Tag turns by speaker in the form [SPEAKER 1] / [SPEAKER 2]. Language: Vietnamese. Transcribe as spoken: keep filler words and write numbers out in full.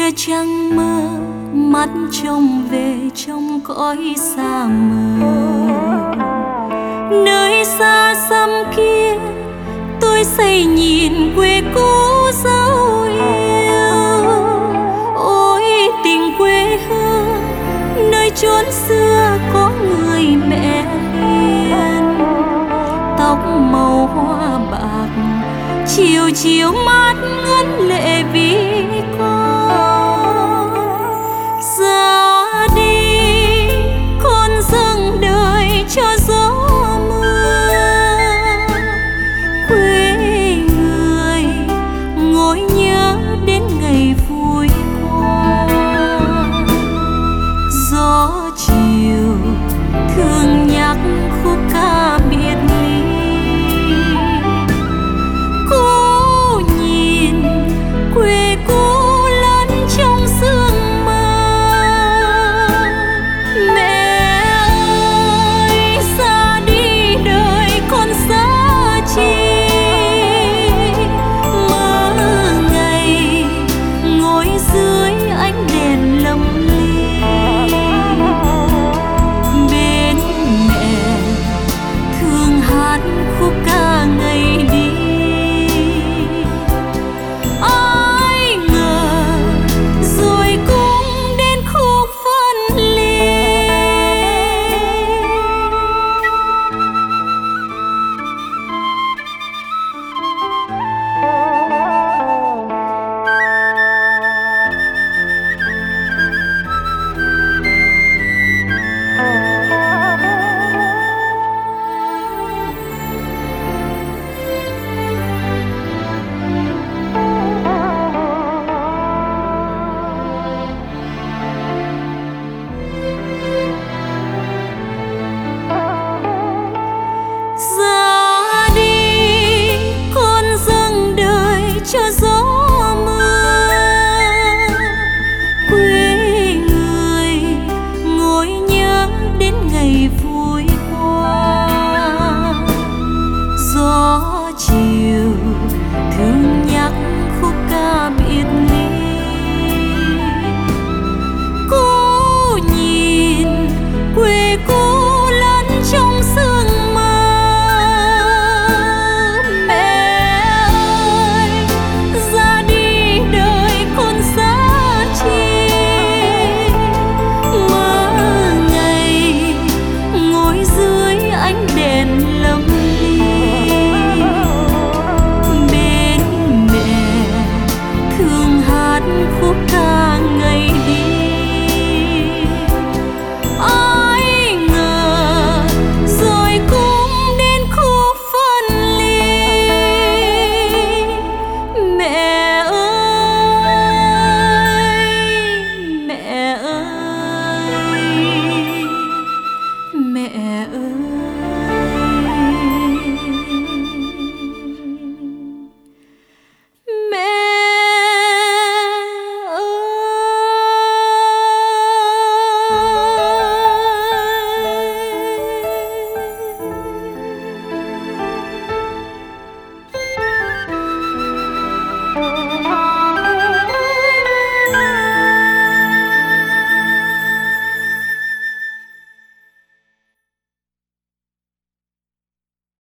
[SPEAKER 1] kia trăng mơ mắt trông về trong cõi xa mờ. Nơi xa xăm kia tôi say nhìn quê cũ dấu yêu. Ôi tình quê hương nơi chốn xưa có người mẹ hiền, tóc màu hoa bạc chiều chiều mát ngấn lệ vì con.